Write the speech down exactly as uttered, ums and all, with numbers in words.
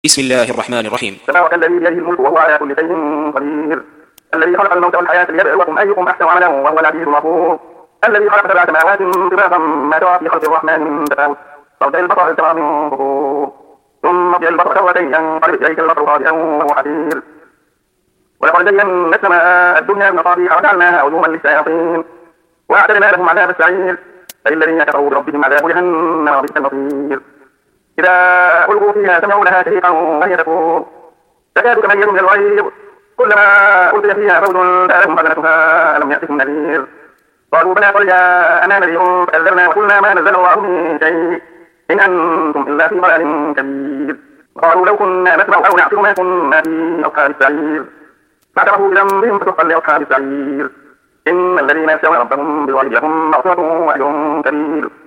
بسم الله الرحمن الرحيم. تبارك الذي بيده الملك وهو على كل شيء قدير. الذي خلق الموت والحياة ليبلوكم أيكم أحسن عملا وهو العزيز الغفور. الذي خلق سبع سماوات طباقا ما ترى في خلق الرحمن من تفاوت فارجع البصر هل ترى من فطور ثم ارجع البصر كرتين ينقلب إليك البصر خاسئا وهو حسير. ولقد زينا السماء الدنيا بمصابيح وجعلناها رجوما للشياطين وأعتدنا لهم عذاب السعير فللذين كفروا بربهم عذاب جهنم وبئس المصير. إذا ألقوا فيها سمعوا لها شهيقا وهي تفور تكاد تميز من الغيظ كلما ألقي فيها فوج سألهم خزنتها ألم يأتكم نذير قالوا بلى قد جاءنا نذير فكذبنا وقلنا ما نزل الله من شيء إن أنتم إلا في ضلال كبير. قالوا لو كنا نسمع أو نعقل ما كنا في أصحاب السعير فاعترفوا بذنبهم فسحقا لأصحاب السعير. إن الذين يخشون ربهم بالغيب لهم مغفرة وأجر كبير.